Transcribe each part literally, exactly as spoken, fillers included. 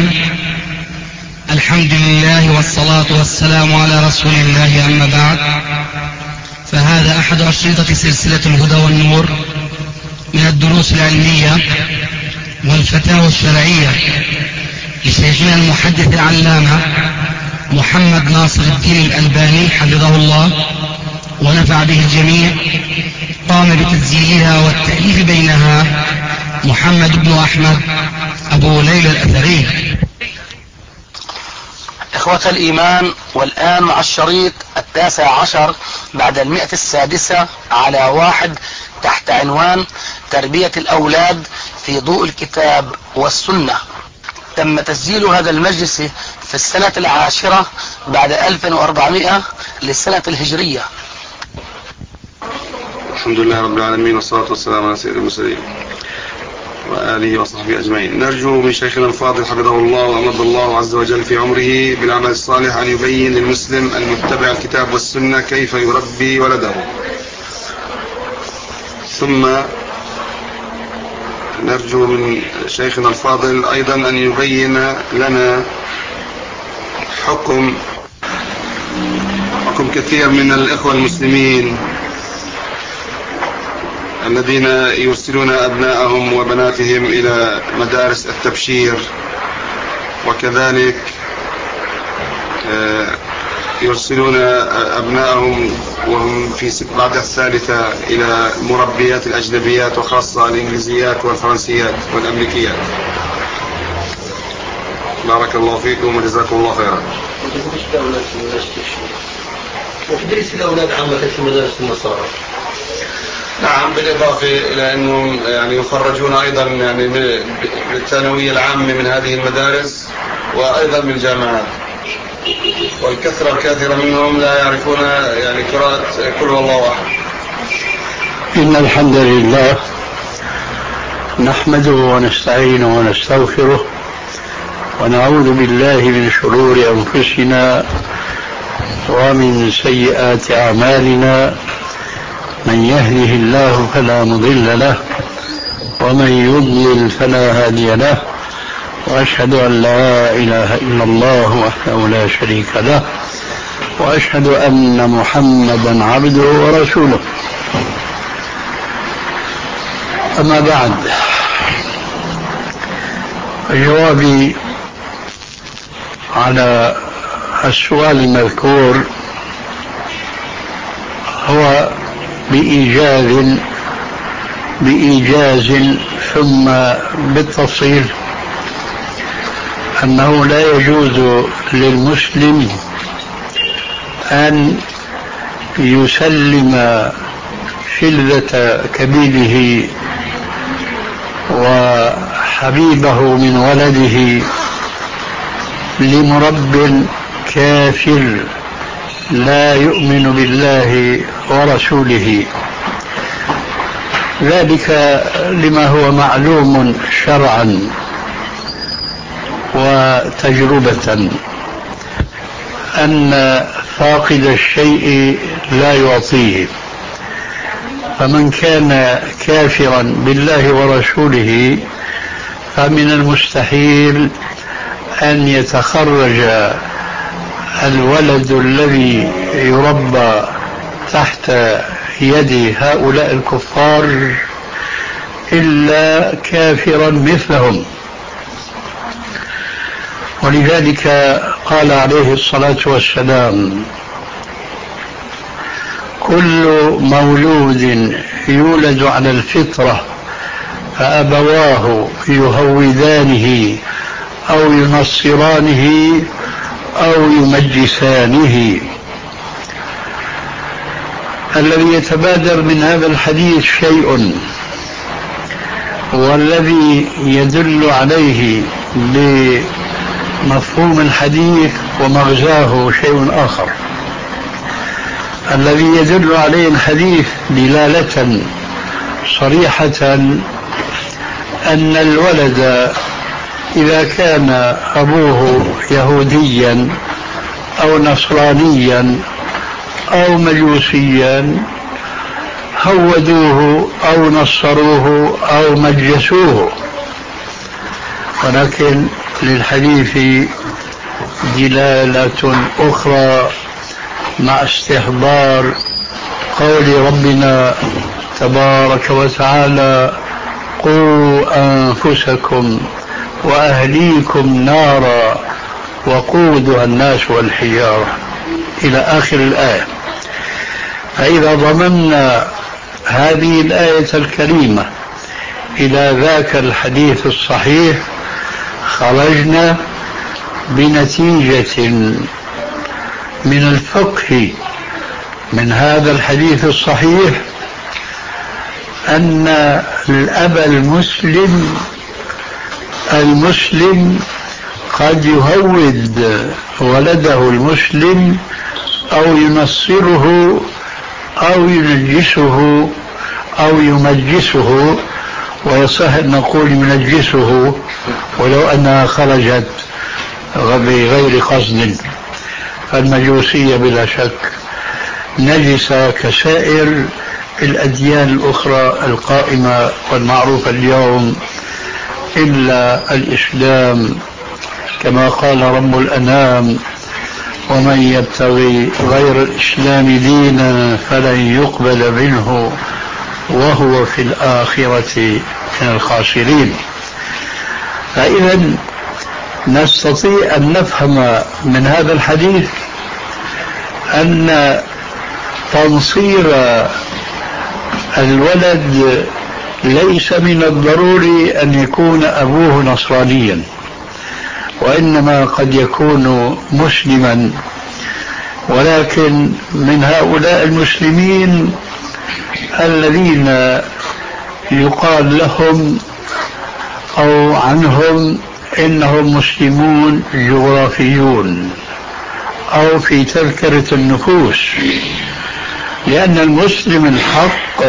الرحيم. الحمد لله والصلاة والسلام على رسول الله، أما بعد، فهذا أحد أشرطة سلسلة الهدى والنور من الدروس العلمية والفتاوى الشرعية لشيخنا المحدث العلامة محمد ناصر الدين الألباني حفظه الله ونفع به الجميع. قام بتسجيلها والتأليف بينها محمد بن أحمد أبو ليلى الأثري. إخوة الإيمان، والآن مع الشريط التاسع عشر بعد المئة السادسة على واحد تحت عنوان تربية الأولاد في ضوء الكتاب والسنة. تم تسجيل هذا المجلس في السنة العاشرة بعد ألف وأربعمائة للسنة الهجرية. الحمد لله رب العالمين، والصلاة والسلام على سيد المرسلين وآله وصحبه أجمعين. نرجو من شيخنا الفاضل حفظه الله وأمد الله عز وجل في عمره بالعمل الصالح أن يبين للمسلم المتبع الكتاب والسنة كيف يربي ولده. ثم نرجو من شيخنا الفاضل أيضا أن يبين لنا حكم حكم كثير من الإخوة المسلمين الذين يرسلون أبناءهم وبناتهم إلى مدارس التبشير، وكذلك يرسلون أبناءهم وهم في بعد الثالثة إلى مربيات الأجنبيات، وخاصة الإنجليزيات والفرنسيات والأمريكيات. بارك الله فيكم وجزاكم الله خيرا. وتدريس الأولاد عامة في مدارس النصارى؟ نعم، بالإضافة إلى أنهم يعني يخرجون أيضا يعني بالثانوية العامة من هذه المدارس، وأيضا من الجامعات، والكثرة الكثيرة منهم لا يعرفون يعني قراءة قل هو الله أحد. إن الحمد لله نحمده ونستعينه ونستغفره ونعوذ بالله من شرور أنفسنا ومن سيئات أعمالنا. من يهده الله فلا مضل له ومن يضلل فلا هادي له، وأشهد أن لا إله إلا الله وحده لا شريك له، وأشهد أن محمدا عبده ورسوله. أما بعد، جوابي على السؤال المذكور هو بإيجاز بإيجاز ثم بالتفصيل أنه لا يجوز للمسلم أن يسلم شلة كبيده وحبيبه من ولده لمرب كافر لا يؤمن بالله ورسوله، ذلك لما هو معلوم شرعا وتجربة أن فاقد الشيء لا يعطيه. فمن كان كافرا بالله ورسوله فمن المستحيل أن يتخرج الولد الذي يربى تحت يد هؤلاء الكفار إلا كافرا مثلهم. ولذلك قال عليه الصلاة والسلام: كل مولود يولد على الفطرة فأبواه يهودانه أو ينصرانه أو يمجسانه. الذي يتبادر من هذا الحديث شيء، والذي يدل عليه بمفهوم الحديث ومغزاه شيء آخر. الذي يدل عليه الحديث دلالة صريحة أن الولد إذا كان أبوه يهوديا أو نصرانيا أو مجوسيا هودوه أو نصروه أو مجسوه، ولكن للحديث دلالة أخرى مع استحضار قول ربنا تبارك وتعالى: قوا أنفسكم وأهليكم نارا وقودها الناس والحجارة إلى آخر الآية. فإذا ضممنا هذه الآية الكريمة إلى ذاك الحديث الصحيح خرجنا بنتيجة من الفقه من هذا الحديث الصحيح أن الأب المسلم المسلم قد يهود ولده المسلم أو ينصره أو ينجسه أو يمجسه، ويصح أن نقول ينجسه ولو أنها خرجت بغير قصد، فالمجوسية بلا شك نجسة كسائر الأديان الأخرى القائمة والمعروفة اليوم إلا الإسلام، كما قال رب الأنام: ومن يبتغي غير الإسلام دينا فلن يقبل منه وهو في الآخرة من الخاسرين. فإذا نستطيع أن نفهم من هذا الحديث أن تنصير الولد ليس من الضروري أن يكون أبوه نصرانيا، وإنما قد يكون مسلما، ولكن من هؤلاء المسلمين الذين يقال لهم أو عنهم إنهم مسلمون جغرافيون أو في تذكرة النفوس، لأن المسلم الحق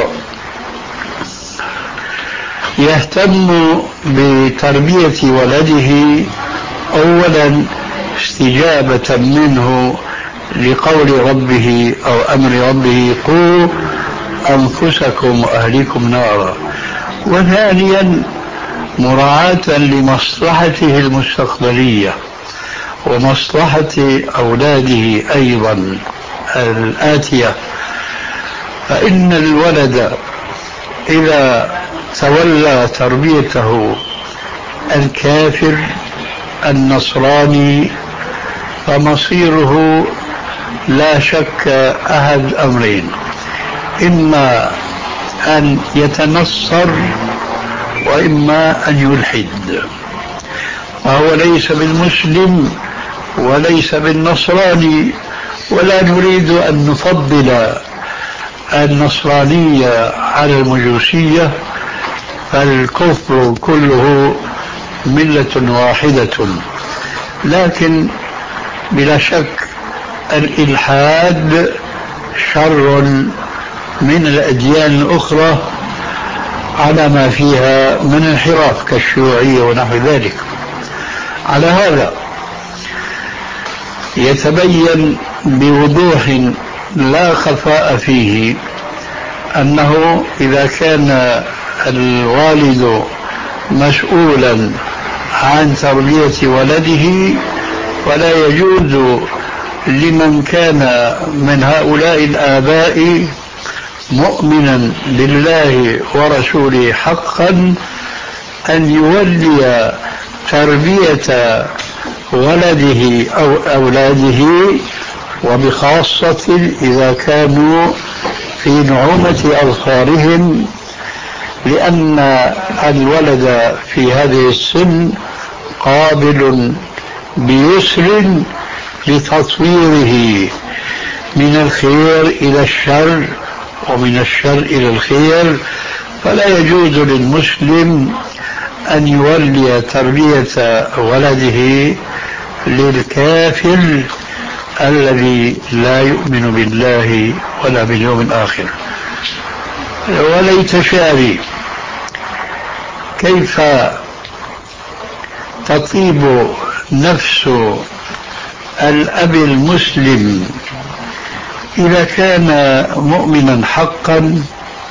يهتم بتربية ولده أولا استجابة منه لقول ربه أو أمر ربه: قوا أنفسكم وأهليكم نارا، وثانيا مراعاة لمصلحته المستقبلية ومصلحة أولاده أيضا الآتية. فإن الولد إذا تولى تربيته الكافر النصراني فمصيره لا شك أحد أمرين: إما أن يتنصر وإما أن يلحد، وهو ليس بالمسلم وليس بالنصراني، ولا نريد أن نفضل النصرانية على المجوسية، فالكفر كله ملة واحدة. لكن بلا شك الإلحاد شر من الأديان الأخرى على ما فيها من انحراف كالشيوعية ونحو ذلك. على هذا يتبين بوضوح لا خفاء فيه أنه إذا كان الوالد مسؤولا عن تربية ولده فلا يجوز لمن كان من هؤلاء الآباء مؤمنا بالله ورسوله حقا أن يولي تربية ولده أو أولاده، وبخاصة إذا كانوا في نعومة أظفارهم، لأن الولد في هذه السن قابل بيسر لتطويره من الخير إلى الشر ومن الشر إلى الخير، فلا يجوز للمسلم أن يولي تربية ولده للكافر الذي لا يؤمن بالله ولا باليوم الآخر. وليت شعري كيف تطيب نفس الأب المسلم إذا كان مؤمنا حقا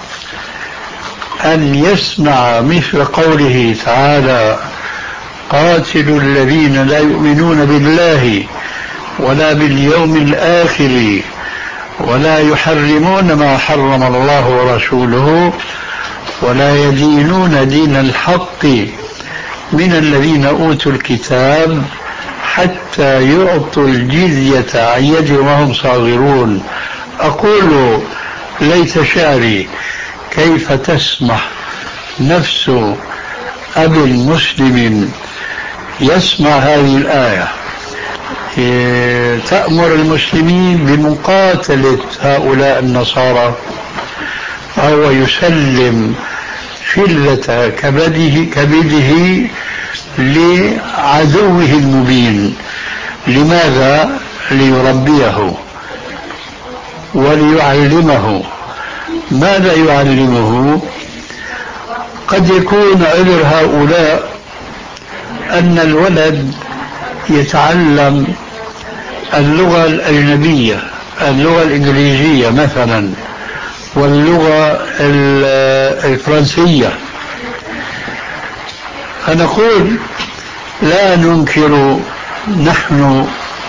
أن يسمع مثل قوله تعالى: قال قاتلوا الذين لا يؤمنون بالله ولا باليوم الآخر ولا يحرمون ما حرم الله ورسوله ولا يدينون دين الحق من الذين أوتوا الكتاب حتى يعطوا الجزية عن يد وهم صاغرون. أقول ليت شعري كيف تسمح نفس أب مسلم يسمع هذه الآية تأمر المسلمين بمقاتلة هؤلاء النصارى وهو يسلم فلة كبده, كبده لعدوه المبين. لماذا؟ ليربيه وليعلمه. ماذا يعلمه؟ قد يكون عذر هؤلاء أن الولد يتعلم اللغة الأجنبية، اللغة الإنجليزية مثلا، واللغة الفرنسية. فنقول لا ننكر نحن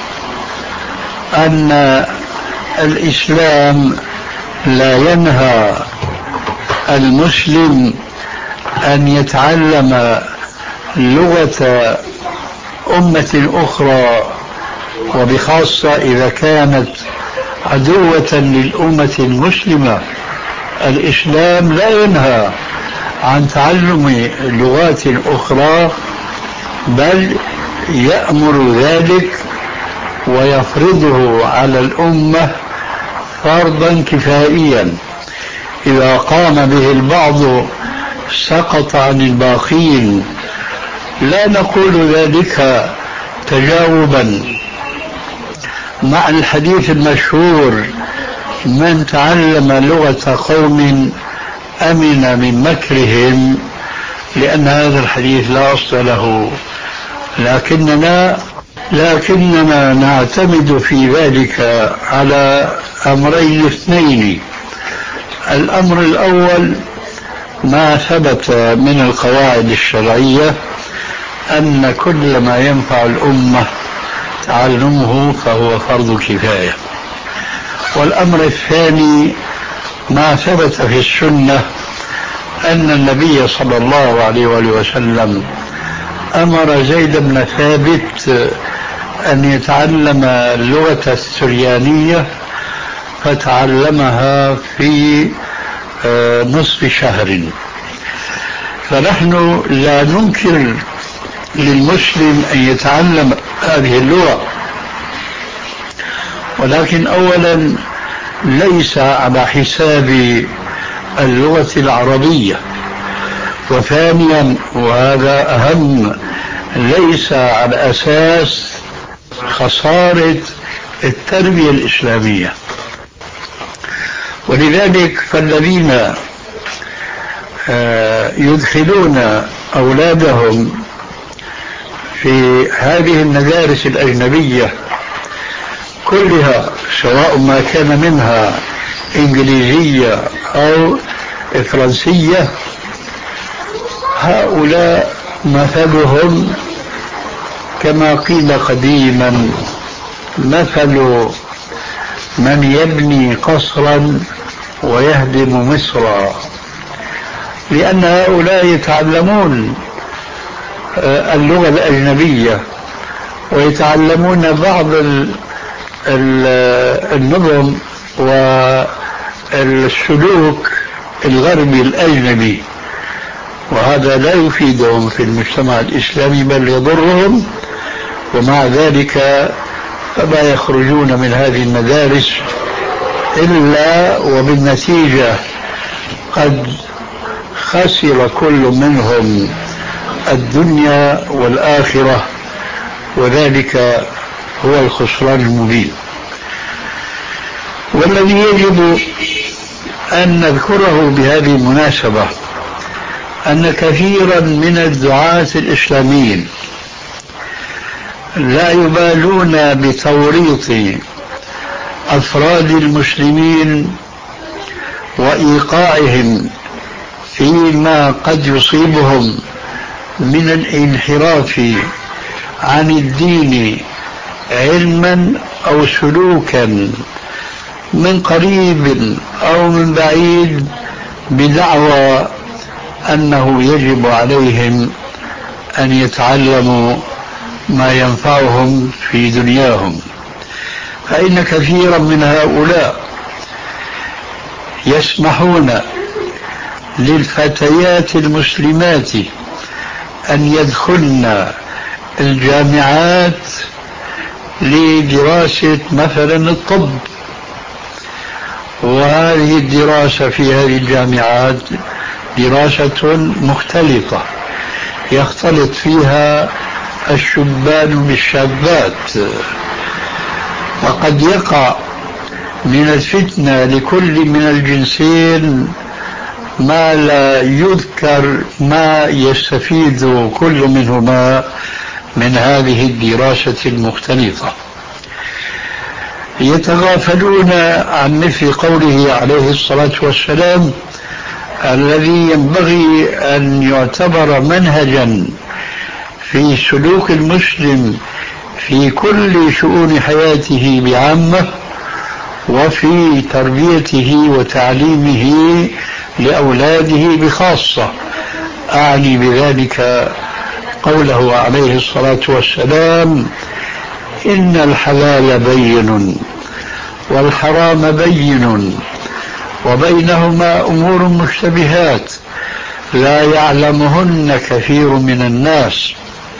أن الإسلام لا ينهى المسلم أن يتعلم لغة أمة أخرى، وبخاصة إذا كانت عدوة للأمة المسلمة. الإسلام لا ينهى عن تعلم لغات أخرى، بل يأمر ذلك ويفرضه على الأمة فرضا كفائيا. إذا قام به البعض سقط عن الباقين. لا نقول ذلك تجاوبا مع الحديث المشهور: من تعلم لغة قوم أمن من مكرهم، لأن هذا الحديث لا أصل له. لكننا لكننا نعتمد في ذلك على أمرين اثنين. الأمر الأول ما ثبت من القواعد الشرعية أن كل ما ينفع الأمة تعلمه فهو فرض كفاية. والأمر الثاني ما ثبت في السنة أن النبي صلى الله عليه وسلم أمر زيد بن ثابت أن يتعلم اللغة السريانية، فتعلمها في نصف شهر. فنحن لا ننكر للمسلم أن يتعلم هذه اللغة، ولكن أولا ليس على حساب اللغة العربية، وثانيا وهذا أهم ليس على أساس خسارة التربية الإسلامية. ولذلك فالذين يدخلون أولادهم في هذه المدارس الأجنبية كلها، سواء ما كان منها إنجليزية أو فرنسية، هؤلاء مثلهم كما قيل قديما: مثل من يبني قصرا ويهدم مصرا. لأن هؤلاء يتعلمون اللغة الأجنبية ويتعلمون بعض النظم والسلوك الغربي الأجنبي، وهذا لا يفيدهم في المجتمع الإسلامي بل يضرهم. ومع ذلك فما يخرجون من هذه المدارس إلا وبالنتيجة قد خسر كل منهم الدنيا والآخرة، وذلك هو الخسران المبين. والذي يجب أن نذكره بهذه المناسبة أن كثيرا من الدعاة الإسلاميين لا يبالون بتوريط أفراد المسلمين وإيقاعهم فيما قد يصيبهم من الانحراف عن الدين علما أو سلوكا من قريب أو من بعيد بدعوى أنه يجب عليهم أن يتعلموا ما ينفعهم في دنياهم. فإن كثيرا من هؤلاء يسمحون للفتيات المسلمات أن يدخلن الجامعات لدراسة مثلا الطب، وهذه الدراسة في هذه الجامعات دراسة مختلطة يختلط فيها الشبان بالشابات، وقد يقع من الفتنة لكل من الجنسين ما لا يذكر ما يستفيد كل منهما من هذه الدراسة المختلطة. يتغافلون عن مثل قوله عليه الصلاة والسلام الذي ينبغي أن يعتبر منهجا في سلوك المسلم في كل شؤون حياته بعامة وفي تربيته وتعليمه لأولاده بخاصة. أعني بذلك قوله عليه الصلاة والسلام إن الحلال بين والحرام بين وبينهما أمور مشتبهات لا يعلمهن كثير من الناس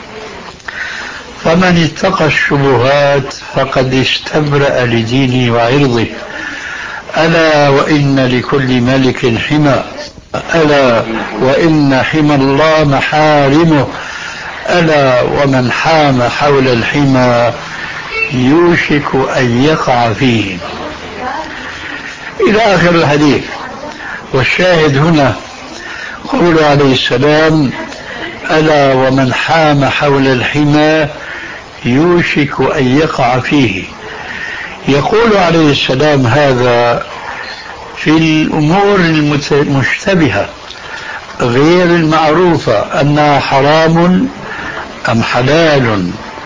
فمن اتقى الشبهات فقد استبرأ لدينه وعرضه ألا وإن لكل ملك حمى ألا وإن حمى الله محارمه ألا ومن حام حول الحمى يوشك أن يقع فيه، إلى آخر الحديث. والشاهد هنا قوله عليه السلام ألا ومن حام حول الحمى يوشك أن يقع فيه. يقول عليه السلام هذا في الأمور المشتبهة غير المعروفة أنها حرام أم حلال،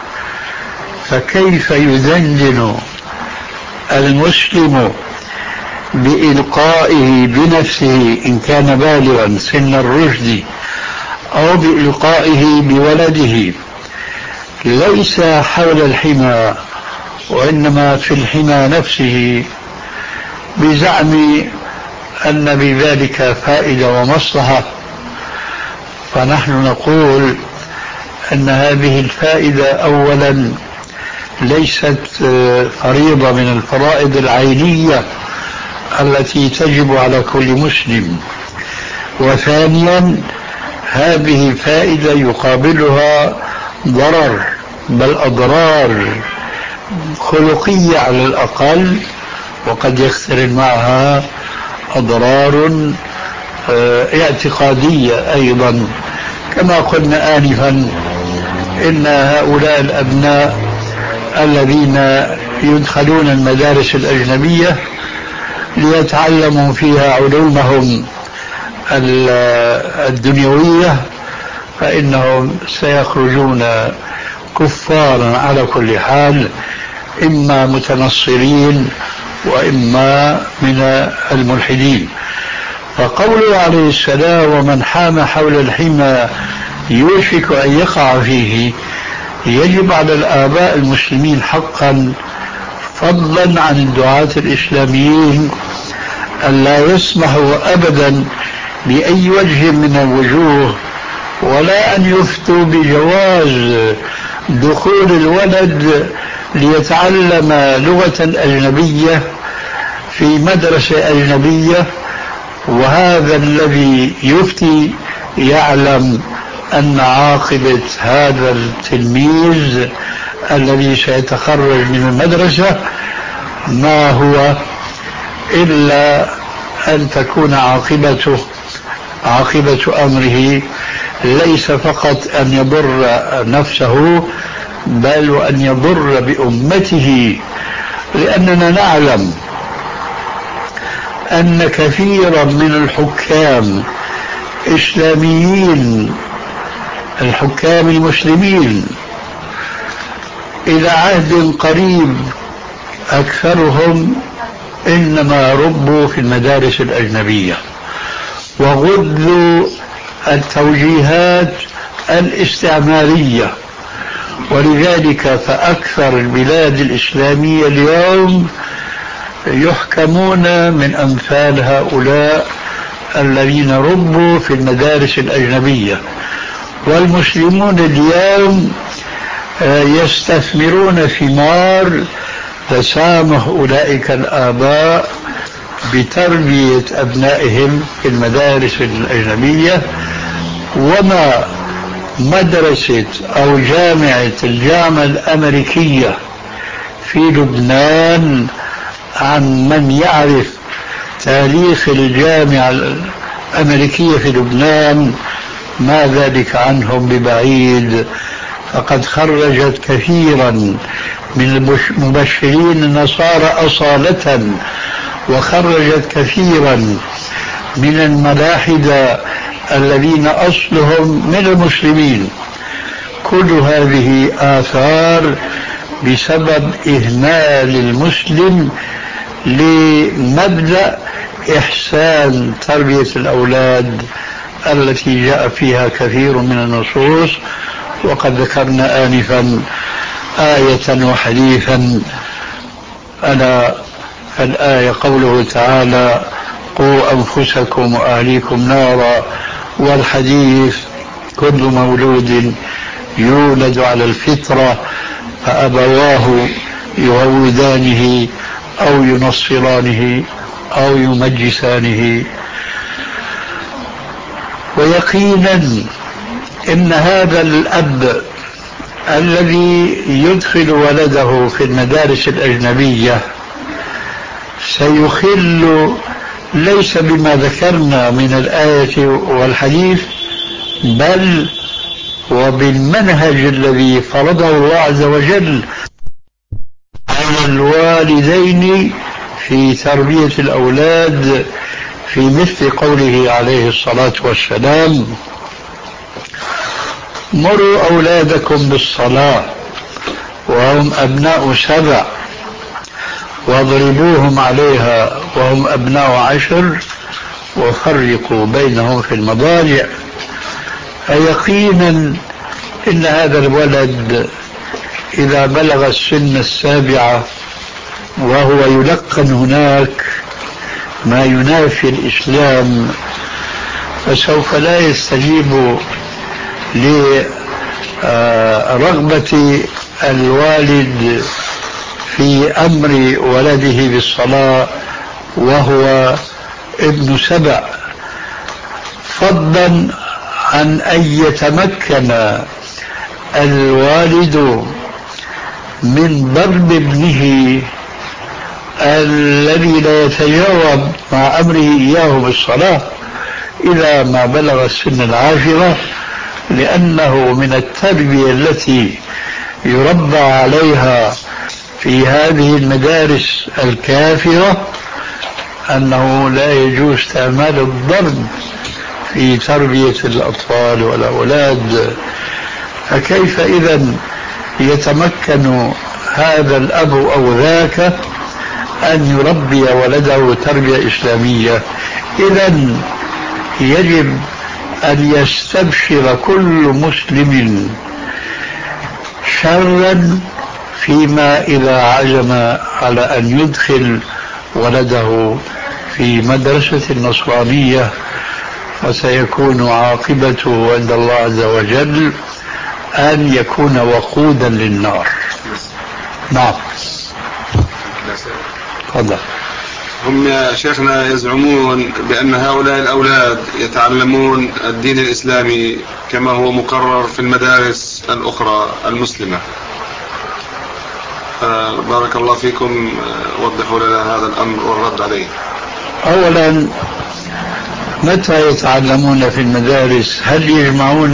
فكيف يذلل المسلم بإلقائه بنفسه إن كان بالغا سن الرشد أو بإلقائه بولده ليس حول الحمى وإنما في الحمى نفسه بزعم أن بذلك فائدة ومصلحة؟ فنحن نقول أن هذه الفائدة أولا ليست فريضة من الفرائض العينية التي تجب على كل مسلم، وثانيا هذه فائدة يقابلها ضرر بل أضرار خلقية على الأقل، وقد يقترن معها أضرار اعتقادية أيضا. كما قلنا آنفا إن هؤلاء الأبناء الذين يدخلون المدارس الأجنبية ليتعلموا فيها علومهم الدنيوية فإنهم سيخرجون كفارا على كل حال، إما متنصرين وإما من الملحدين. فقوله عليه السلام ومن حام حول الحمى يوشك أن يقع فيه يجب على الآباء المسلمين حقا فضلا عن الدعاة الإسلاميين أن لا يسمحوا أبدا بأي وجه من الوجوه ولا أن يفتوا بجواز دخول الولد ليتعلم لغة أجنبية في مدرسة أجنبية، وهذا الذي يفتي يعلم أن عاقبة هذا التلميذ الذي سيتخرج من المدرسة ما هو إلا أن تكون عاقبته عاقبة أمره ليس فقط أن يضر نفسه بل وأن يضر بأمته، لأننا نعلم أن كثيرا من الحكام إسلاميين الحكام المسلمين إلى عهد قريب أكثرهم إنما ربوا في المدارس الأجنبية وغذوا التوجيهات الاستعمارية، ولذلك فأكثر البلاد الإسلامية اليوم يحكمون من أمثال هؤلاء الذين ربوا في المدارس الأجنبية. والمسلمون اليوم يستثمرون ثمار تسامح أولئك الآباء بتربية أبنائهم في المدارس الأجنبية. وما مدرسة أو جامعة الجامعة الأمريكية في لبنان، عن من يعرف تاريخ الجامعة الأمريكية في لبنان ما ذلك عنهم ببعيد، فقد خرجت كثيرا من المبشرين النصارى أصالة، وخرجت كثيرا من الملاحدة الذين أصلهم من المسلمين. كل هذه آثار بسبب إهمال المسلم لمبدأ إحسان تربية الأولاد التي جاء فيها كثير من النصوص. وقد ذكرنا آنفا آية وحديثا، ألا الآية قوله تعالى: قوا أنفسكم وأهليكم نارا، والحديث: كل مولود يولد على الفطرة فأبواه يهودانه أو ينصرانه أو يمجسانه. ويقينا إن هذا الأب الذي يدخل ولده في المدارس الأجنبية سيخل ليس بما ذكرنا من الآية والحديث، بل وبالمنهج الذي فرضه الله عز وجل على الوالدين في تربية الأولاد، في مثل قوله عليه الصلاة والسلام: مروا أولادكم بالصلاة وهم أبناء سبع واضربوهم عليها وهم أبناء عشر وفرقوا بينهم في المضاجع. فيقينا إن هذا الولد إذا بلغ السن السابعة وهو يلقن هناك ما ينافي الإسلام، فسوف لا يستجيب لرغبة الوالد في أمر ولده بالصلاة وهو ابن سبع، فضلا عن أن يتمكن الوالد من ضرب ابنه الذي لا يتجاوب مع أمره إياه بالصلاة إذا ما بلغ السن العاشرة، لأنه من التربية التي يربى عليها في هذه المدارس الكافرة أنه لا يجوز استعمال الضرب في تربية الأطفال والأولاد. فكيف إذن يتمكن هذا الأب أو ذاك أن يربي ولده تربية إسلامية؟ إذن يجب أن يستبشر كل مسلم شرا فيما إذا عزم على أن يدخل ولده في مدرسة النصرانية، وسيكون عاقبته عند الله عز وجل أن يكون وقودا للنار. نعم. تفضل. هم يا شيخنا يزعمون بأن هؤلاء الأولاد يتعلمون الدين الإسلامي كما هو مقرر في المدارس الأخرى المسلمة. بارك الله فيكم، وضحوا لنا هذا الأمر والرد عليه. أولا، متى يتعلمون في المدارس؟ هل يجمعون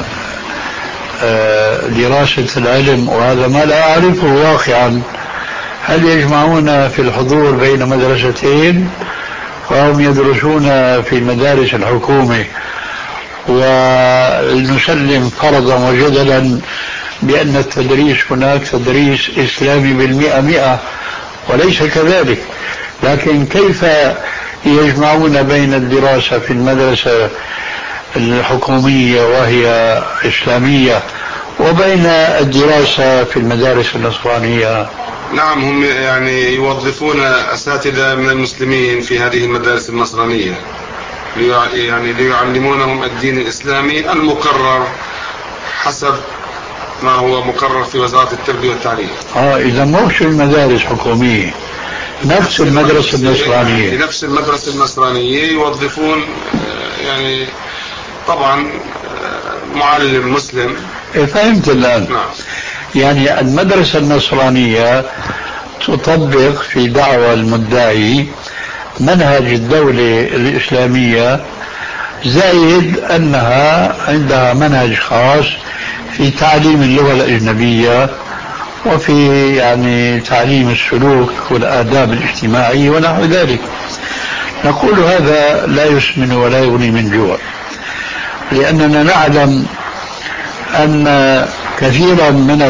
دراسة العلم؟ وهذا ما لا أعرفه واقعا. هل يجمعون في الحضور بين مدرستين وهم يدرسون في المدارس الحكومة، ونسلم فرضا وجدلا بأن التدريس هناك تدريس إسلامي بالمئة مئة، وليس كذلك. لكن كيف يجمعون بين الدراسة في المدرسة الحكومية وهي إسلامية وبين الدراسة في المدارس النصرانية؟ نعم، هم يعني يوظفون أساتذة من المسلمين في هذه المدارس النصرانية يعني ليعلمونهم الدين الإسلامي المقرر حسب ما هو مقرر في وزارة التربية والتعليم. آه إذا مش المدارس حكومية، نفس المدرسة النصرانية، نفس المدرسة النصرانية يوظفون يعني طبعا معلم مسلم. فهمت الآن. نعم. يعني المدرسة النصرانية تطبق في دعوى المدعي منهج الدولة الإسلامية، زائد أنها عندها منهج خاص في تعليم اللغة الأجنبية وفي يعني تعليم السلوك والآداب الاجتماعية ونحو ذلك. نقول هذا لا يسمن ولا يغني من جوع، لأننا نعلم أن كثيرا من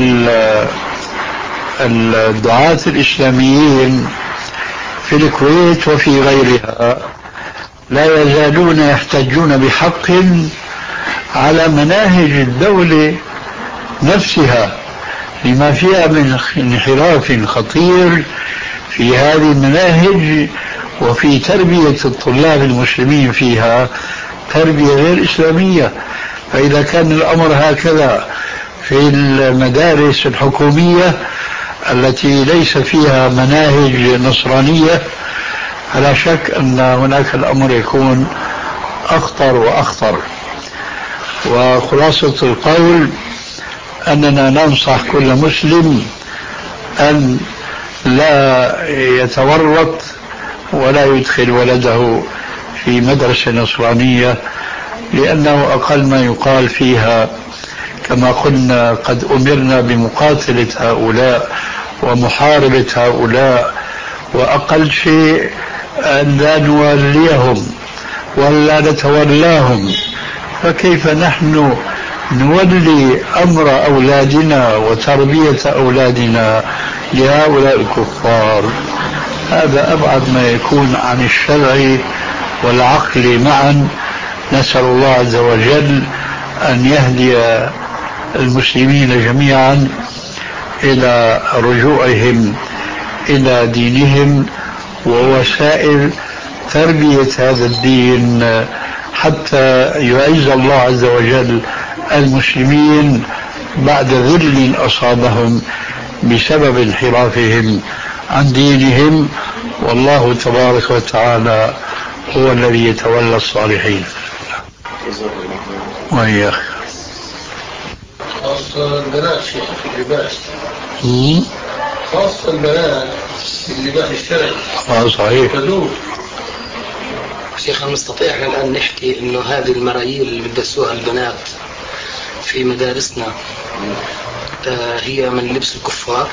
الدعاة الإسلاميين في الكويت وفي غيرها لا يزالون يحتجون بحق على مناهج الدولة نفسها لما فيها من انحراف خطير في هذه المناهج وفي تربية الطلاب المسلمين فيها تربية غير إسلامية. فإذا كان الأمر هكذا في المدارس الحكومية التي ليس فيها مناهج نصرانية، فلا شك أن هناك الأمر يكون أخطر وأخطر. وخلاصة القول أننا ننصح كل مسلم أن لا يتورط ولا يدخل ولده في مدرسة نصرانية، لأنه أقل ما يقال فيها كما قلنا قد أمرنا بمقاتلة هؤلاء ومحاربة هؤلاء، وأقل شيء أن لا نوليهم ولا نتولاهم. فكيف نحن نولي أمر أولادنا وتربية أولادنا لهؤلاء الكفار؟ هذا أبعد ما يكون عن الشرع والعقل معا. نسأل الله عز وجل أن يهدي المسلمين جميعا إلى رجوعهم إلى دينهم ووسائل تربية هذا الدين، حتى يعز الله عز وجل المسلمين بعد ذل أصابهم بسبب انحرافهم عن دينهم. والله تبارك وتعالى هو الذي يتولى الصالحين. وإياك. خاصة البنات شيخ في اللباس، خاصة البنات في اللباس الشرعي. اه صحيح. شيخ نستطيع الآن نحكي إنه هذه المرايل اللي بتدسوها البنات في مدارسنا آه هي من لبس الكفار؟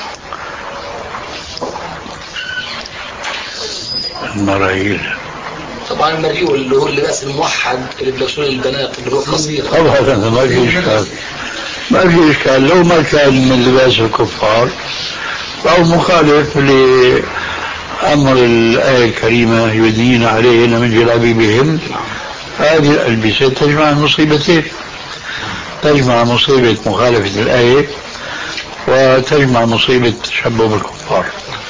المرايل طبعا المريول اللي هو اللباس الموحد اللي بيلبسوه البنات اللي هو قصير. طبعا ما في إشكال، ما في إشكال لو ما كان من لباس الكفار أو مخالف لأمر الآية الكريمة يدين عليهن من جلابيبهن. هذه الألبسة تجمع المصيبتين، تجمع مصيبة مخالفة الآية وتجمع مصيبة تشبه بالكفار.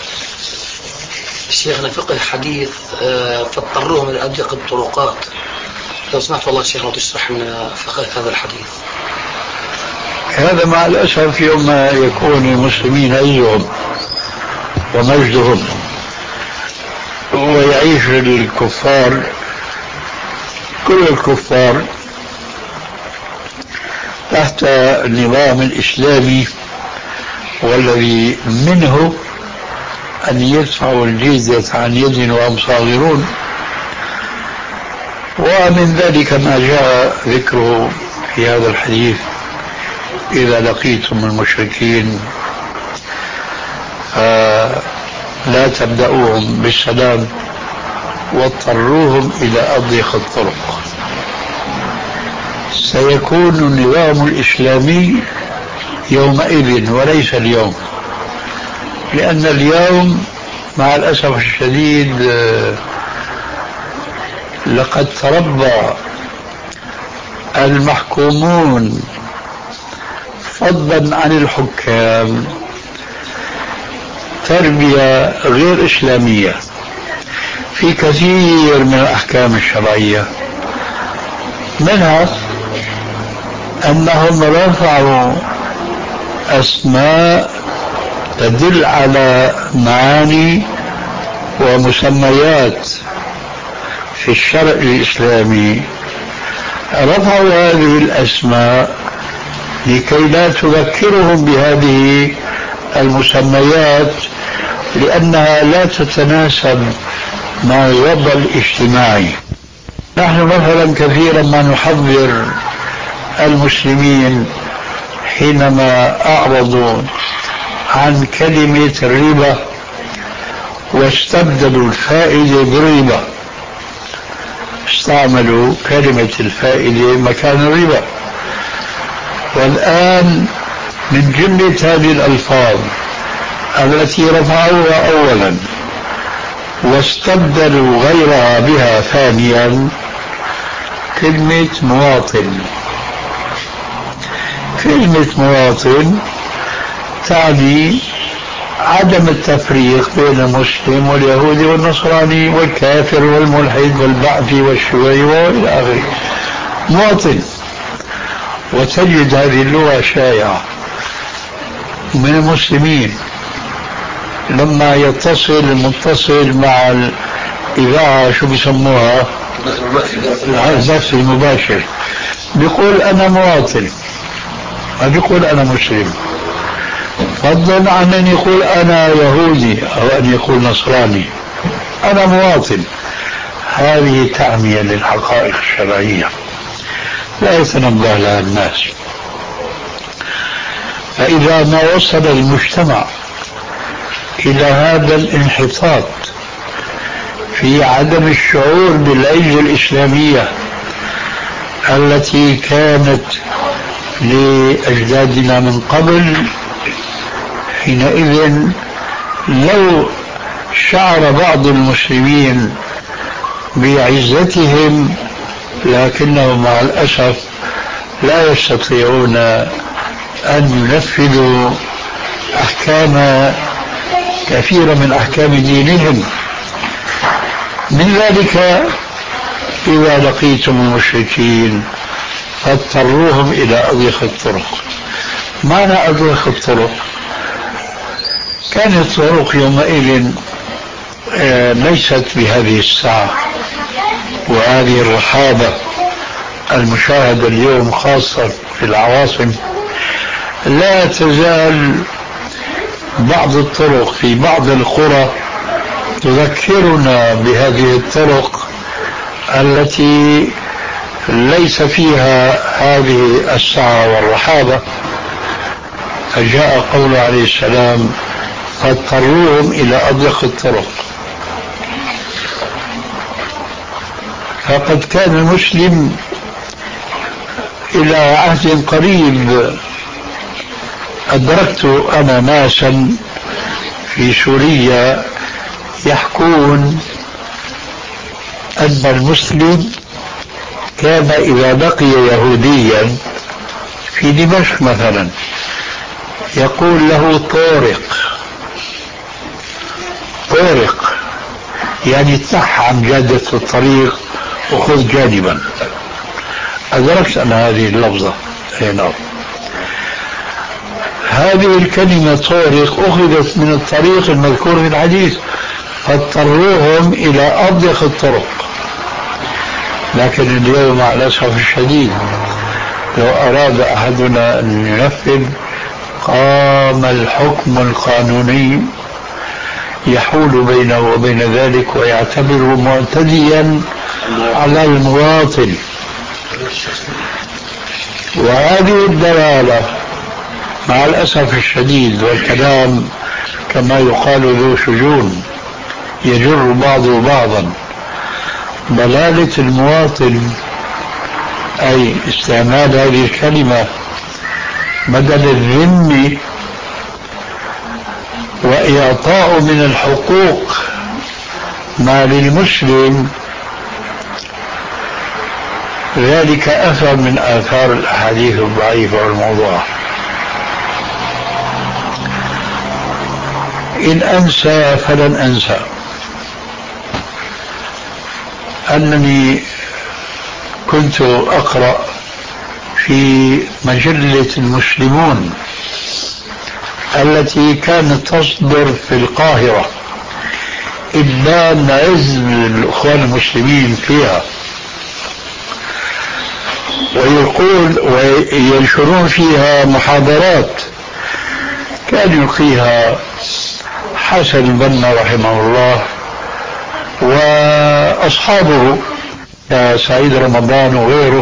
شيخنا فقه حديث فاضطروهم إلى أضيق الطرقات، لو سمحت والله شيخنا تشرح لنا فقه هذا الحديث. هذا مع الأسف يوم ما يكون المسلمين عزهم ومجدهم ويعيش الكفار كل الكفار تحت النظام الإسلامي، والذي منه أن يدفعوا الجزية عن يد وهم صاغرون. ومن ذلك ما جاء ذكره في هذا الحديث: إذا لقيتم المشركين فلا تبدأوهم بالسلام واضطروهم إلى أضيق الطرق. سيكون النظام الإسلامي يومئذ وليس اليوم، لأن اليوم مع الأسف الشديد لقد تربى المحكومون فضلا عن الحكام تربية غير إسلامية في كثير من الأحكام الشرعية، منها أنهم رفعوا أسماء تدل على معاني ومسميات في الشرع الإسلامي، رفعوا هذه الأسماء لكي لا تذكرهم بهذه المسميات، لأنها لا تتناسب مع الوضع الاجتماعي. نحن مثلا كثيرا ما نحذر المسلمين حينما أعرضوا عن كلمة الربا واستبدلوا الفائدة بالربا، استعملوا كلمة الفائدة مكان الربا. والآن من جملة هذه الألفاظ التي رفعوها أولا واستبدلوا غيرها بها ثانيا كلمة مواطن. كلمة مواطن تعني عدم التفريق بين المسلم واليهودي والنصراني والكافر والملحد والبعثي والشيوعي وإلى آخره. مواطن. وتجد هذه اللغة شائعة من المسلمين لما يتصل المتصل مع الإذاعة شو بيسموها البث المباشر بيقول أنا مواطن، ما بيقول أنا مسلم، فضلا عن أن يقول أنا يهودي أو أن يقول نصراني. أنا مواطن. هذه تعمية للحقائق الشرعية لا يتنبه لها الناس. فإذا ما وصل المجتمع إلى هذا الانحطاط في عدم الشعور بالعزة الإسلامية التي كانت لأجدادنا من قبل، حينئذ لو شعر بعض المسلمين بعزتهم لكنهم مع الأسف لا يستطيعون أن ينفذوا أحكام كثيرة من أحكام دينهم. من ذلك إذا لقيتم المشركين فاضطروهم إلى أضيق الطرق. معنى أضيق الطرق كانت الطرق يومئذ ليست بهذه السعة وهذه الرحابة المشاهدة اليوم خاصة في العواصم. لا تزال بعض الطرق في بعض القرى تذكرنا بهذه الطرق التي ليس فيها هذه السعة والرحابة. فجاء قول عليه السلام فاضطروهم إلى أضيق الطرق. فقد كان المسلم إلى عهد قريب أدركت أنا ناسا في سوريا يحكون أن المسلم كان إذا لقي يهوديا في دمشق مثلا يقول له طارق. طارق يعني اتنح عن جادة الطريق وخذ جانبا. أدركت أنا هذه اللفظة هنا. هذه الكلمة طارق أخذت من الطريق المذكور في الحديث فاضطروهم إلى أضيق الطرق. لكن اليوم مع الأسف الشديد لو أراد أحدنا أن ينفذ قام الحكم القانوني يحول بينه وبين ذلك ويعتبره معتديا على المواطن. وهذه الدلالة مع الأسف الشديد والكلام كما يقال ذو شجون يجر بعضه بعضا. ضلالة المواطن أي استعمال هذه الكلمة بدل الذم وإعطاء من الحقوق ما للمسلم، ذلك أثر من آثار الأحاديث الضعيفة والموضوعة. إن أنسى فلن أنسى أنني كنت أقرأ في مجلة المسلمون التي كانت تصدر في القاهرة إبان عزم الإخوان المسلمين فيها، ويقول وينشرون فيها محاضرات كان يلقيها حسن البنا رحمه الله وأصحابه سعيد رمضان وغيره،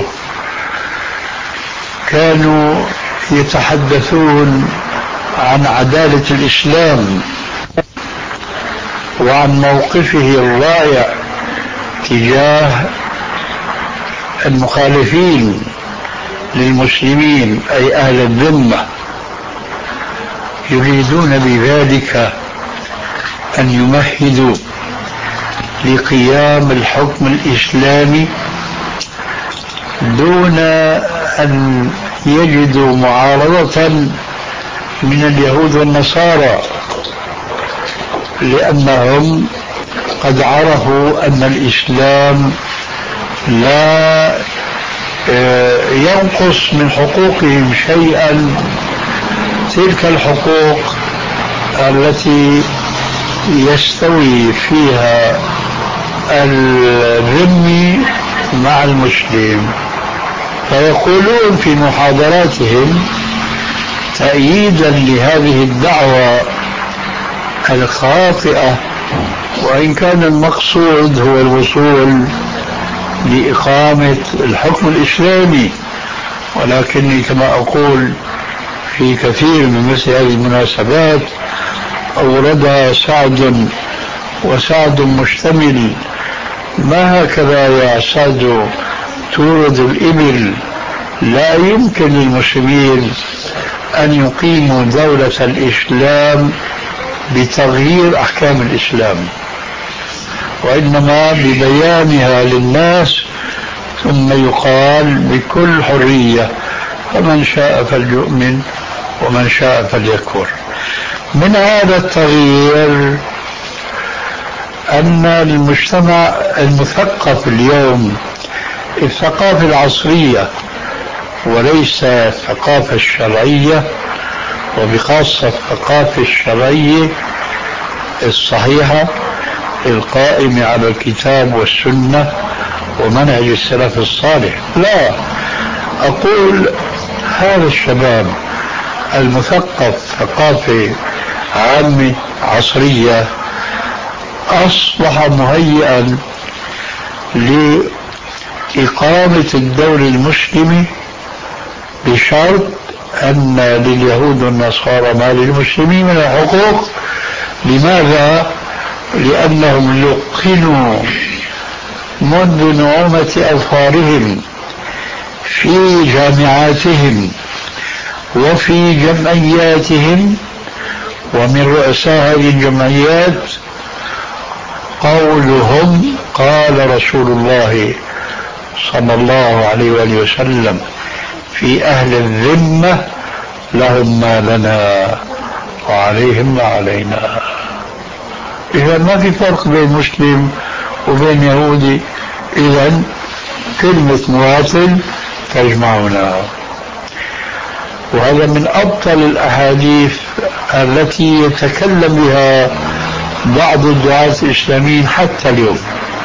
كانوا يتحدثون عن عدالة الإسلام وعن موقفه الرائع تجاه المخالفين للمسلمين أي أهل الذمة، يريدون بذلك أن يمهدوا لقيام الحكم الإسلامي دون أن يجدوا معارضة من اليهود والنصارى، لأنهم قد عرفوا أن الإسلام لا ينقص من حقوقهم شيئا، تلك الحقوق التي يستوي فيها الذمي مع المسلم. فيقولون في محاضراتهم تأييدا لهذه الدعوة الخاطئة، وإن كان المقصود هو الوصول لإقامة الحكم الإسلامي، ولكني كما أقول في كثير من مثل هذه المناسبات أوردها سعد، وسعد مشتمل، ما هكذا يا سعد تورد الإبل. لا يمكن للمسلمين أن يقيموا دولة الإسلام بتغيير أحكام الإسلام، وإنما ببيانها للناس، ثم يقال بكل حرية فمن شاء فليؤمن ومن شاء فليكفر. من هذا التغيير أن المجتمع المثقف اليوم، الثقافة العصرية وليس الثقافة الشرعية، وبخاصة الثقافة الشرعية الصحيحة القائمة على الكتاب والسنة ومنهج السلف الصالح، لا، أقول هذا الشباب المثقف ثقافة عامة عصرية أصبح مهيئا لإقامة الدولة المسلمة بشرط أن لليهود والنصارى ما للمسلمين من الحقوق. لماذا؟ لأنهم لقنوا منذ نعومة أظفارهم في جامعاتهم وفي جمعياتهم ومن رؤساء هذه الجمعيات قولهم قال رسول الله صلى الله عليه وآله وسلم في أهل الذمة لهم ما لنا وعليهم ما علينا. إذا ما في فرق بين مسلم وبين يهودي، إذا كلمة مواطن تجمعنا. وهذا من أبطل الأحاديث التي يتكلم بها بعض الدعاة الإسلاميين حتى اليوم،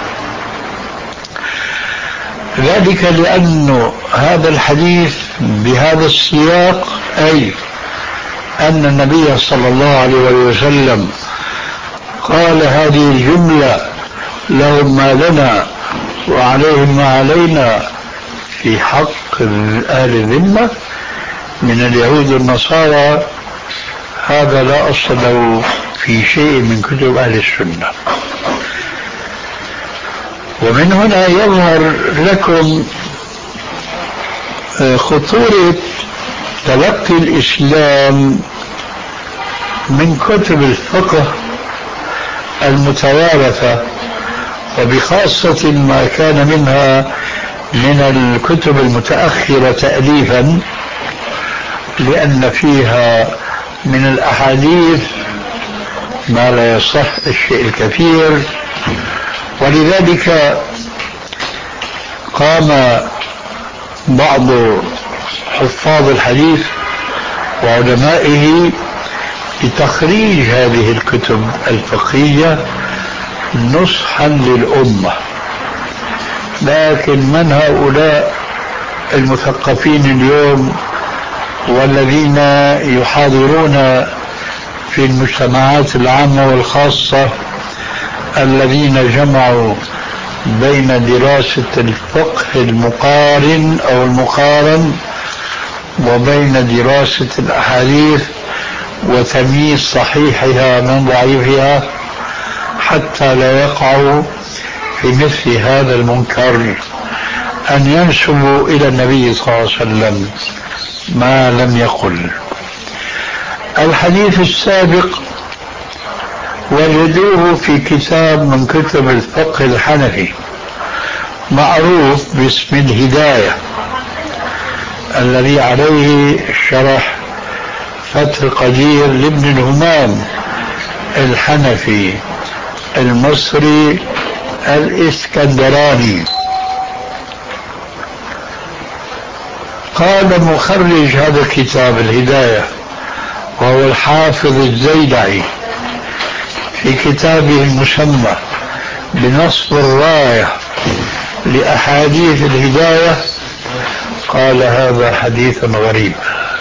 ذلك لأن هذا الحديث بهذا السياق، أي أن النبي صلى الله عليه وسلم قال هذه الجملة لهم ما لنا وعليهم ما علينا في حق أهل الذمة من اليهود والنصارى، هذا لا أصل له في شيء من كتب أهل السنة. ومن هنا يظهر لكم خطورة تلقي الإسلام من كتب الفقه المتوارثة، وبخاصة ما كان منها من الكتب المتأخرة تأليفا، لأن فيها من الأحاديث ما لا يصح الشيء الكثير. ولذلك قام بعض حفاظ الحديث وعلمائه بتخريج هذه الكتب الفقهية نصحا للأمة. لكن من هؤلاء المثقفين اليوم والذين يحاضرون في المجتمعات العامة والخاصة، الذين جمعوا بين دراسة الفقه المقارن أو المقارن وبين دراسة الأحاديث وتمييز صحيحها من ضعيفها، حتى لا يقعوا في مثل هذا المنكر أن ينسبوا إلى النبي صلى الله عليه وسلم ما لم يقل. الحديث السابق وجدوه في كتاب من كتب الفقه الحنفي معروف باسم الهداية، الذي عليه شرح فتح القدير لابن الهمام الحنفي المصري الإسكندراني. قال مخرج هذا الكتاب الهداية وهو الحافظ الزيلعي في كتابه المسمى بنصب الراية لأحاديث الهداية، قال هذا حديث غريب.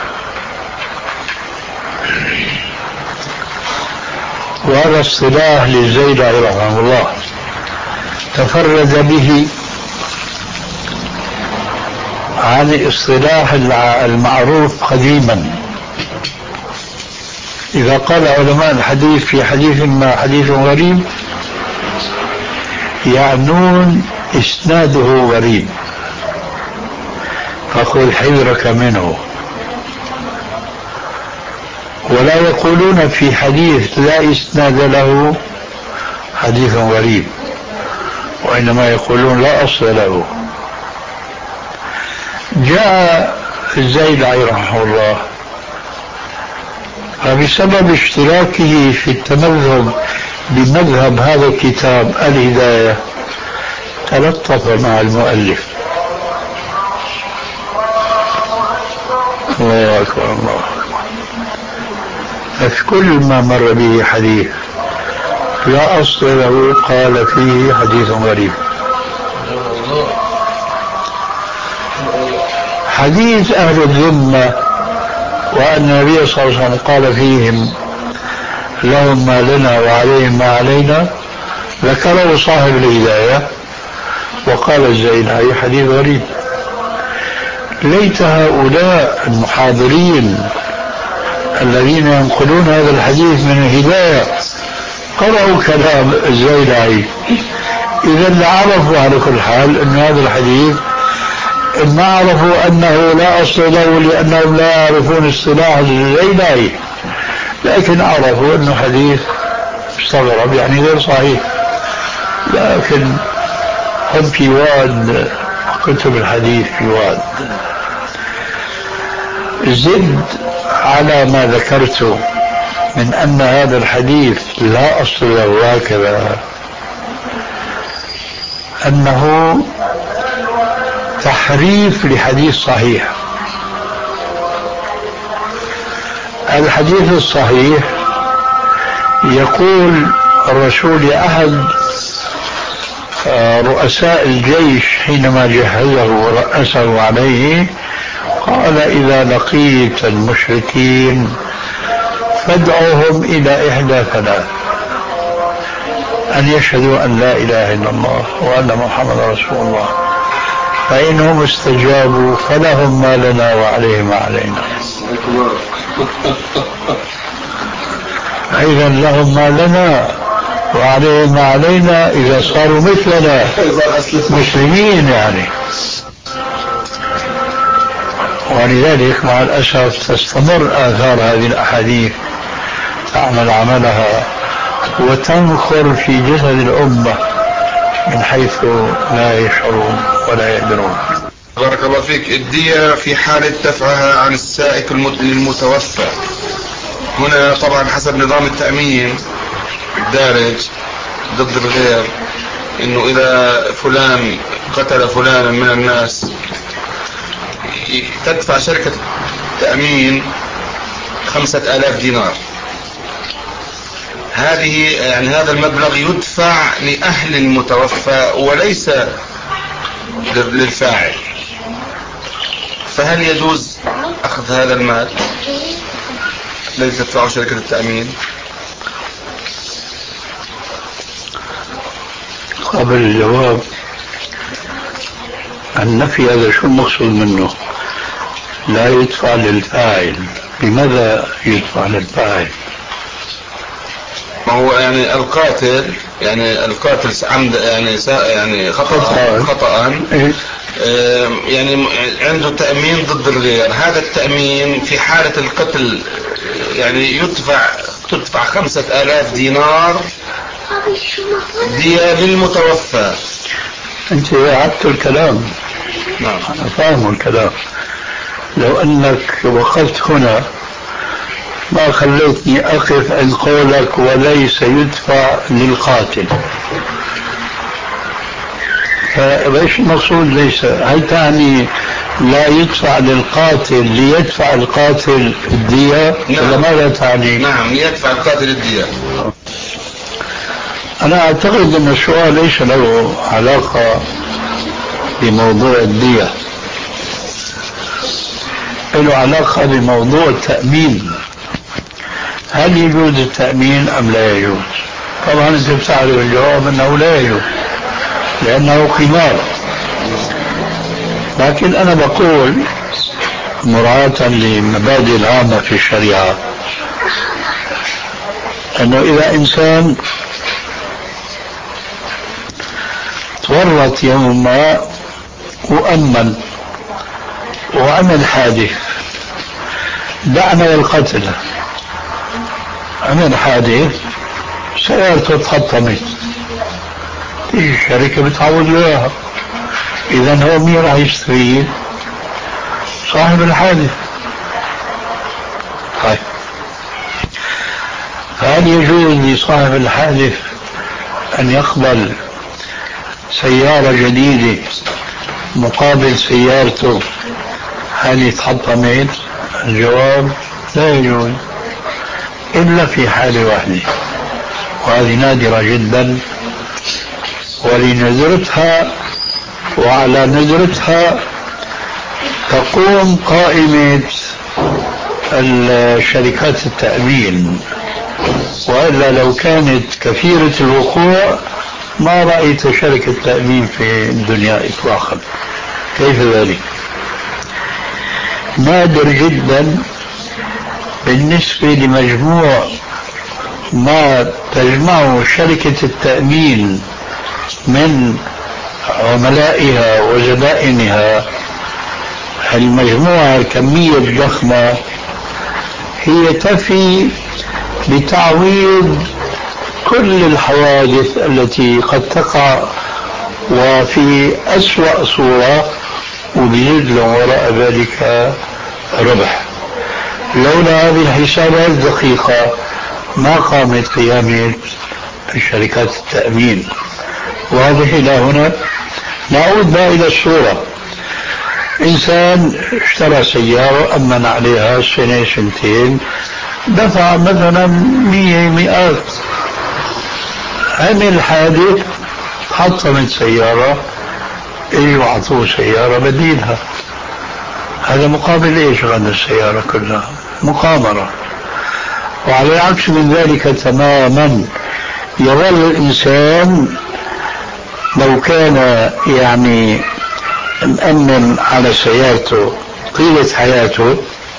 وهذا اصطلاح للزيلعي رحمه الله تفرد به عن الاصطلاح المعروف قديما. إذا قال علماء الحديث في حديث ما حديث غريب يعنون إسناده غريب، فخذ حذرك منه. ولا يقولون في حديث لا إسناد له حديث غريب، وإنما يقولون لا أصل له. جاء الزيلعي رحمه الله فبسبب اشتراكه في التمذهب بمذهب هذا الكتاب الهداية تلطف مع المؤلف. الله أكبر الله أكبر. ففي كل ما مر به حديث لا أصل له قال فيه حديث غريب. حديث أهل الذمة وأن النبي صلى الله عليه وسلم قال فيهم لهم ما لنا وعليهم ما علينا ذكره صاحب الهداية، وقال الزيلعي حديث غريب. ليت هؤلاء المحاضرين الذين ينقلون هذا الحديث من الهداية قرأوا كلام الزيلعي، إذا لعرفوا على كل حال أن هذا الحديث ما عرفوا أنه لا أصل له لأنهم لا يعرفون اصطلاح الزيلعي، لكن عرفوا أنه حديث مستغرب يعني غير صحيح. لكن هم في واد كتب الحديث في واد. زد على ما ذكرته من أن هذا الحديث لا أصل له هكذا أنه تحريف لحديث صحيح. الحديث الصحيح يقول الرسول لأحد رؤساء الجيش حينما جهزه ورأسه عليه، قال إذا لقيت المشركين فادعوهم إلى إحدى ثلاث: أن يشهدوا أن لا إله إلا الله وأن محمد رسول الله، فإنهم استجابوا فلهم ما لنا وعليهم ما علينا. إذا لهم ما لنا وعليهم ما علينا إذا صاروا مثلنا مسلمين يعني. ولذلك مع الأسف تستمر آثار هذه الأحاديث تعمل عملها وتنخر في جسد الأمة من حيث لا يشعرون ولا يدرون. بارك الله فيك. الدية في حالة دفعها عن السائق المتوفى، هنا طبعا حسب نظام التأمين الدارج ضد الغير، انه اذا فلان قتل فلانا من الناس تدفع شركة التأمين خمسة آلاف دينار. هذه يعني هذا المبلغ يدفع لأهل المتوفى وليس للفاعل، فهل يجوز أخذ هذا المال الذي تدفعه شركة التأمين؟ قبل الجواب النفي هذا شو المقصود منه؟ لا يدفع للفاعل، لماذا يدفع للفاعل؟ ما هو يعني القاتل يعني القاتل عمد يعني يعني خطأ خطأ يعني عنده تأمين ضد الغير. هذا التأمين في حالة القتل يعني يدفع تدفع خمسة آلاف دينار دية للمتوفى. أنت أعدت الكلام. نعم أنا فاهم الكلام. لو أنك وقفت هنا ما خليتني أقف عند قولك وليس يدفع للقاتل، فايش المقصود ليس؟ هل تعني لا يدفع للقاتل ليدفع القاتل الدية؟ نعم. ولا ماذا تعني؟ نعم ليدفع القاتل الدية. أنا أعتقد أن السؤال ليس له علاقة بموضوع الدية، له علاقة بموضوع التأمين. هل يجوز التأمين أم لا يجوز؟ طبعا أنت بتعرف الجواب أنه لا يجوز لأنه قمار. لكن أنا بقول مراعاة للمبادئ العامة في الشريعة أنه إذا إنسان تورط يوم ما وأمن وعمل حادث، دعنا والقتل، عمل حادث سيارته تحطمت، تيجي الشركة بتعوض له اياها، اذا هو مين راح يستفيد؟ صاحب الحادث. طيب هل يجوز لصاحب الحادث ان يقبل سيارة جديدة مقابل سيارته هل يتحطمت؟ الجواب لا يجوز إلا في حالة واحدة، وهذه نادرة جدا، ولندرتها وعلى ندرتها تقوم قائمة الشركات التأمين، وإلا لو كانت كثيرة الوقوع ما رأيت شركة تأمين في الدنيا إطلاقا. كيف ذلك؟ نادر جدا بالنسبة لمجموع ما تجمعه شركة التأمين من عملائها وزبائنها، المجموعة الكمية الضخمة هي تفي لتعويض كل الحوادث التي قد تقع وفي أسوأ صورة، وبيجد له وراء ذلك ربح. لولا هذه الحسابات الدقيقة ما قامت قيامة شركات التأمين. واضح إلى هنا؟ نعود بقى إلى الصورة. إنسان اشترى سيارة أمن عليها سنة سنتين، دفع مثلا مية مئات، عمل حادث حطمت سيارة، اجوا عطوه سيارة بديلها. هذا مقابل ايش غنى السيارة كلها؟ مقامرة. وعلى العكس من ذلك تماما يظل الإنسان لو كان يعني مأمن على سيارته طيلة حياته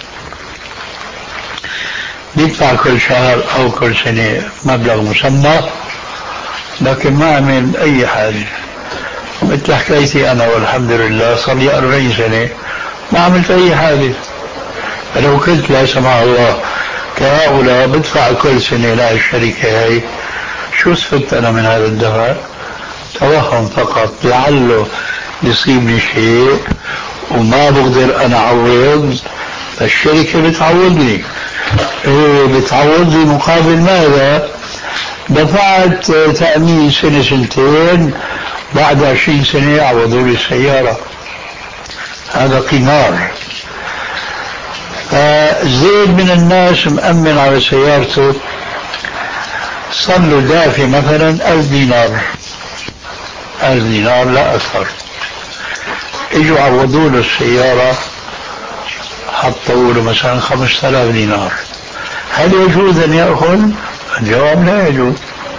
يدفع كل شهر أو كل سنة مبلغ مسمى، لكن ما عمل أي حاجة. مثل حكايتي أنا والحمد لله صار لي أربعين سنة ما عملت أي حاجة. لو كنت لا سمح الله كهؤلاء بدفع كل سنة للشركة هاي، شو استفدت أنا من هذا الدفع؟ توهم فقط لعله يصيبني شيء وما بقدر أنا أعوض، فالشركة بتعوضني. إيه بتعوضني مقابل ماذا؟ دفعت تأمين سنة سنتين، بعد عشرين سنة عوضوا لي السيارة. هذا قمار. فزيد من الناس مأمن على سيارته، صار له دافع مثلا ألف دينار، ألف دينار لا أكثر، اجوا عوضوا له السيارة حطوا له مثلا خمسة آلاف دينار. هل يجوز أن يأخذ؟ الجواب لا يجوز.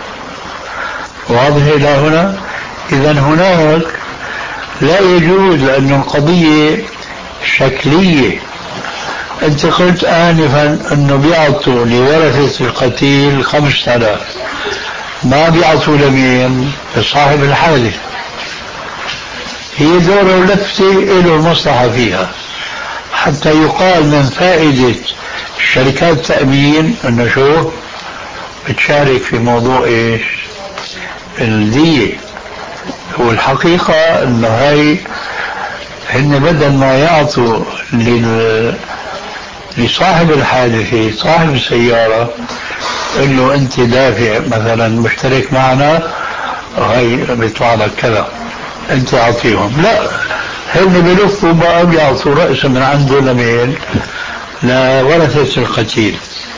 واضح إلى هنا؟ إذا هناك لا يجوز، لأن القضية شكلية. أنت قلت آنفا أنه بيعطوا لورثة القتيل خمسة آلاف، ما بيعطوا لمين؟ لصاحب الحادث. هي دورة ولفتة له المصلحة فيها، حتى يقال من فائدة شركات التأمين أنه شو بتشارك في موضوع إيش؟ الدية. والحقيقة أنه هاي هن بدل ما يعطوا لل... لصاحب الحادثة صاحب السيارة انه انت دافع مثلا مشترك معنا هاي بيطلع لك كذا انت اعطيهم، لا، هن بلفوا بقى بيعطوا رأسا من عنده لمين؟ لورثة القتيل.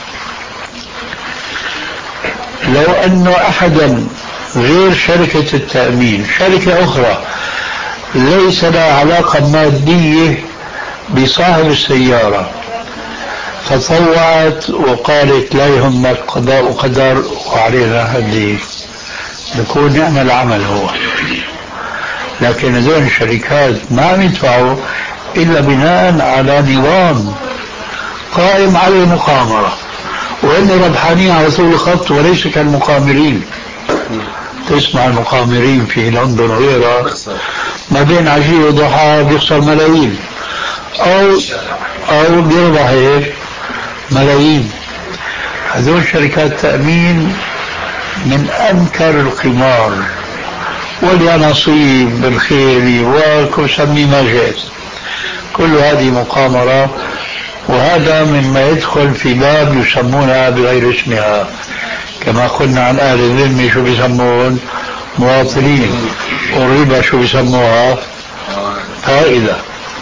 لو انه احدا غير شركة التأمين، شركة اخرى ليس لها علاقة مادية بصاحب السيارة، تطوعت وقالت لا يهمك قضاء وقدر وعلينا هدي، بكون نعمل العمل هو. لكن هذول الشركات ما عم يدفعوا إلا بناء على نظام قائم على المقامرة، وإن ربحانين على طول الخط وليس كالمقامرين. تسمع المقامرين في لندن وغيرها ما بين عشية وضحى بيخسر ملايين، أو أو بيربح هيك ملايين. هذول شركات تأمين من أنكر القمار واليانصيب بالخيل وسمي ما جاءت، كل هذه مقامرة، وهذا مما يدخل في باب يسمونها بغير اسمها، كما قلنا عن أهل الذمة شو بيسمون؟ مواطنين. والربا شو بيسموها؟ فائدة.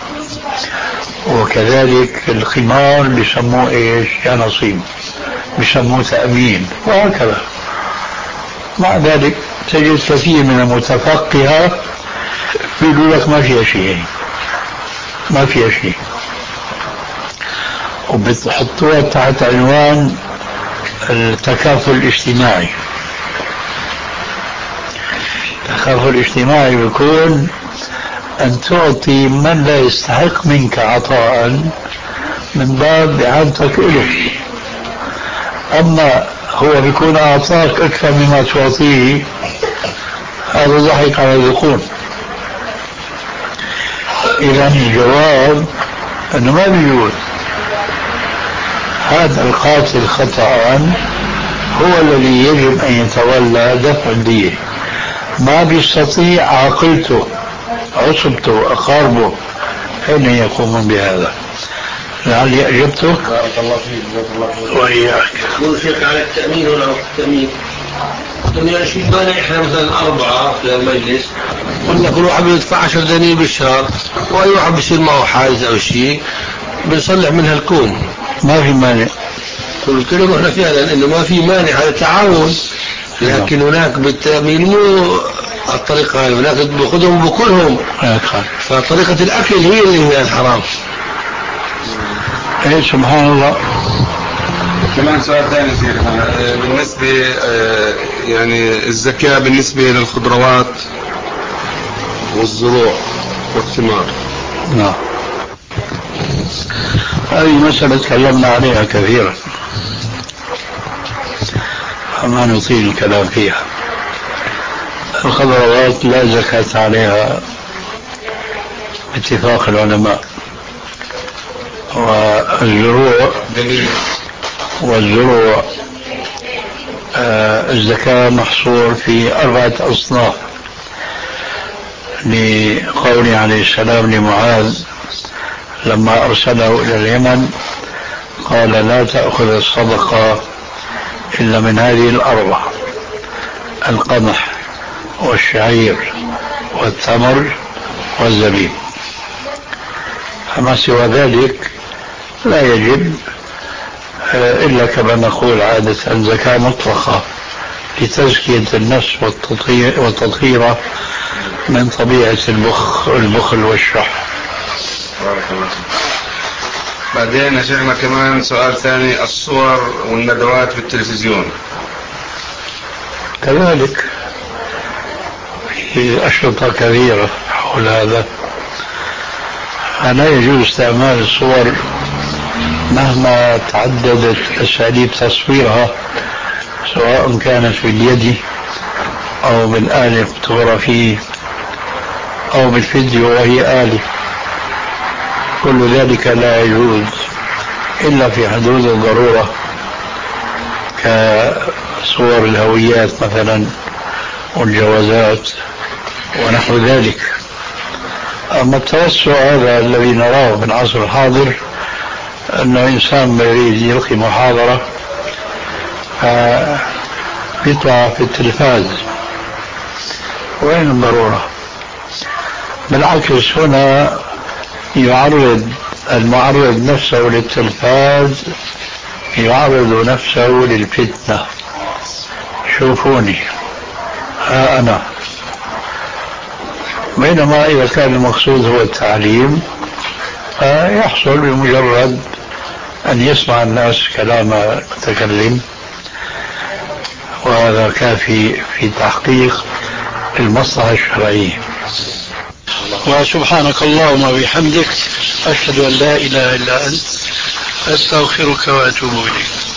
وكذلك القمار بيسموه ايش؟ يا نصيب، بيسموه تأمين، وهكذا. مع ذلك تجد كثير من المتفقهة بيقول لك ما فيها شيء، ما فيها شيء، وبتحطوها تحت عنوان التكافل الاجتماعي. التكافل الاجتماعي بيكون أن تعطي من لا يستحق منك عطاء من باب إعانتك إله، أما هو بيكون أعطاك أكثر مما تعطيه، هذا ضحك على الذقون. إذا الجواب أنه ما بيجوز. هذا القاتل خطأ هو الذي يجب أن يتولى دفع الدية، ما بيستطيع عاقلته عصبته أقاربه حين يقومون بهذا. لعلي أجبتك. بارك الله فيك. بارك الله فيك. وإياك. يقول شيخ على التأمين ولا التأمين؟ يعني شو مانع احنا مثلا أربعة في المجلس قلنا كل واحد بيدفع عشر دنانير بالشهر، وأي واحد بيصير معه حادث أو شيء بنصلح منها الكون، ما في مانع. قلت لهم احنا فعلا إنه ما في مانع، هذا تعاون، لكن هناك بالتأمين مو الطريقة هاي، هناك بأخذهم بكلهم، فطريقة الأكل هي اللي هي الحرام. ايه سبحان الله. كمان سؤال ثاني شيخنا، بالنسبة يعني الزكاة بالنسبة للخضروات والزروع والثمار. نعم، هذه مسألة تكلمنا عليها كثيرا فما نطيل الكلام فيها. الخضروات لا زكاة عليها باتفاق العلماء، والزروع والزروع آه الزكاة محصور في أربعة أصناف، لقول عليه السلام لمعاذ لما أرسله إلى اليمن قال لا تأخذ الصدقة إلا من هذه الأربع: القمح والشعير والتمر والزبيب، فما سوى ذلك لا يجب إلا كما نقول عادة زكاة مطلقة لتزكية النفس والتطهير من طبيعة البخل, البخل والشح. بعدين يا شيخنا كمان سؤال ثاني: الصور والندوات في التلفزيون كذلك في أشرطة كثيرة حول هذا، لا يجوز استعمال الصور مهما تعددت أساليب تصويرها، سواء كانت باليد أو بالآلة الفوتوغرافية أو بالفيديو وهي آلة، كل ذلك لا يجوز إلا في حدود الضرورة، كصور الهويات مثلا والجوازات ونحو ذلك. أما التوسع هذا الذي نراه في العصر الحاضر، أنه إنسان يريد يلقي محاضرة يطلع في التلفاز، وين الضرورة؟ بالعكس هنا يعرض المعرض نفسه للتلفاز، يعرض نفسه للفتنة. شوفوني ها أنا، بينما إذا كان المقصود هو التعليم يحصل بمجرد أن يسمع الناس كلام المتكلم، وهذا كافي في تحقيق المصلحة الشرعية. وسبحانك اللهم وبحمدك، أشهد أن لا إله إلا أنت، أستغفرك وأتوب إليك.